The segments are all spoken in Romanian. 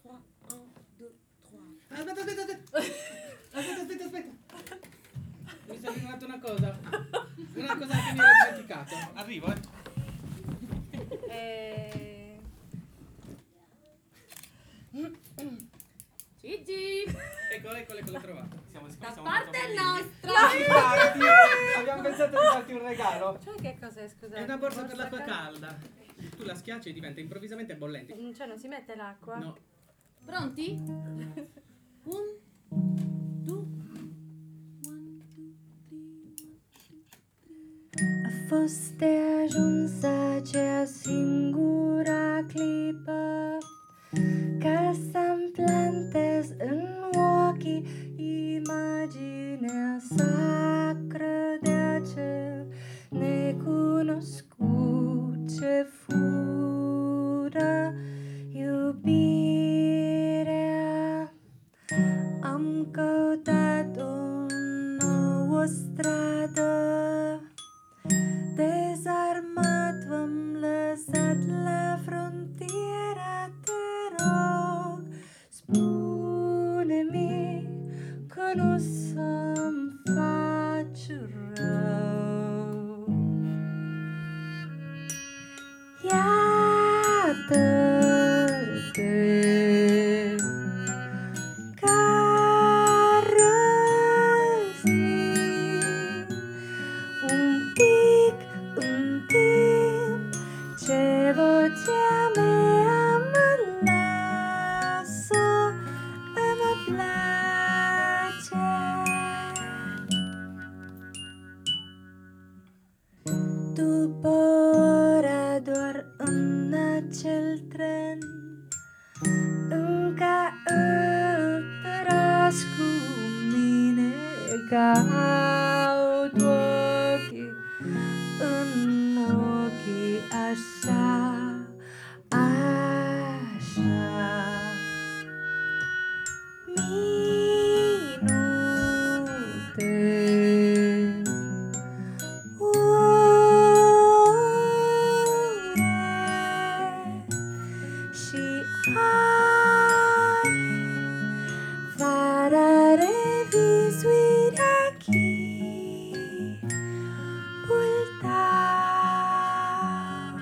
Aspetta. Mi sono ricordato una cosa che mi ero dimenticato. Arrivo, Gigi! Ecco, l'ho trovato. Da parte nostra! Abbiamo pensato di farti un regalo. Cioè che cos'è, scusate? È una borsa per l'acqua calda. Tu la schiacci e diventa improvvisamente bollente. Cioè non si mette l'acqua? No. Pronti? 1, 2, 1, 2, 3. Foste ajunsă cea singura clipă ca să-mi plantez în ochii imaginea sacră de acel necunoscut ce fură iubirea. Am căutat o nouă stradă, dezarmat v-am lăsat la frontiera, te rog, spune-mi că nu să-mi faci rău. Iată-te ca răznim, un pic în timp ce vocea mea mă lasă, mă place. După ora doar în acel tren, încă îl tras cu mine, caut ochii în ochii așa, așa. Minute, ore și ani, fără revizuirea chipul tău.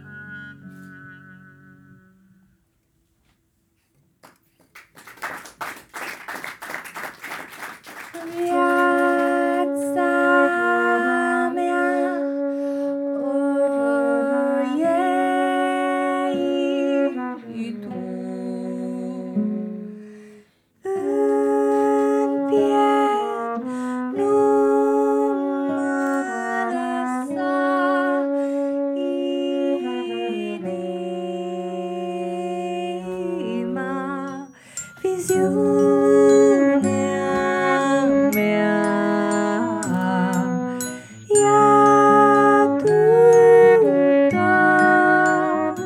Viața mea o iei tu în piept, nu mă lăsa inima, viziunea mea. Ia-tu tot,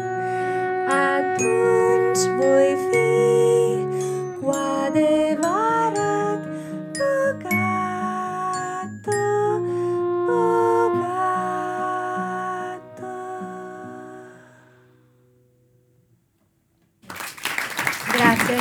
atunci voi fi cu adevărat bogată, bogată. Grazie.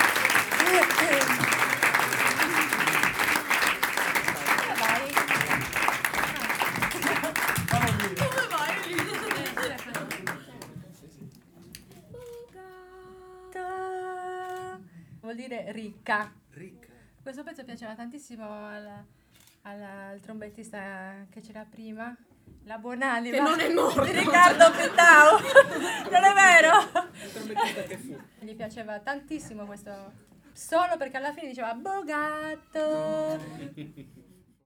Vuol dire ricca. Questo pezzo piaceva tantissimo al trombettista che c'era prima, la buonanima. Che non è morto. Di Riccardo Pittau. Non è vero? Il trombettista che fu. Gli piaceva tantissimo questo solo perché alla fine diceva bogato.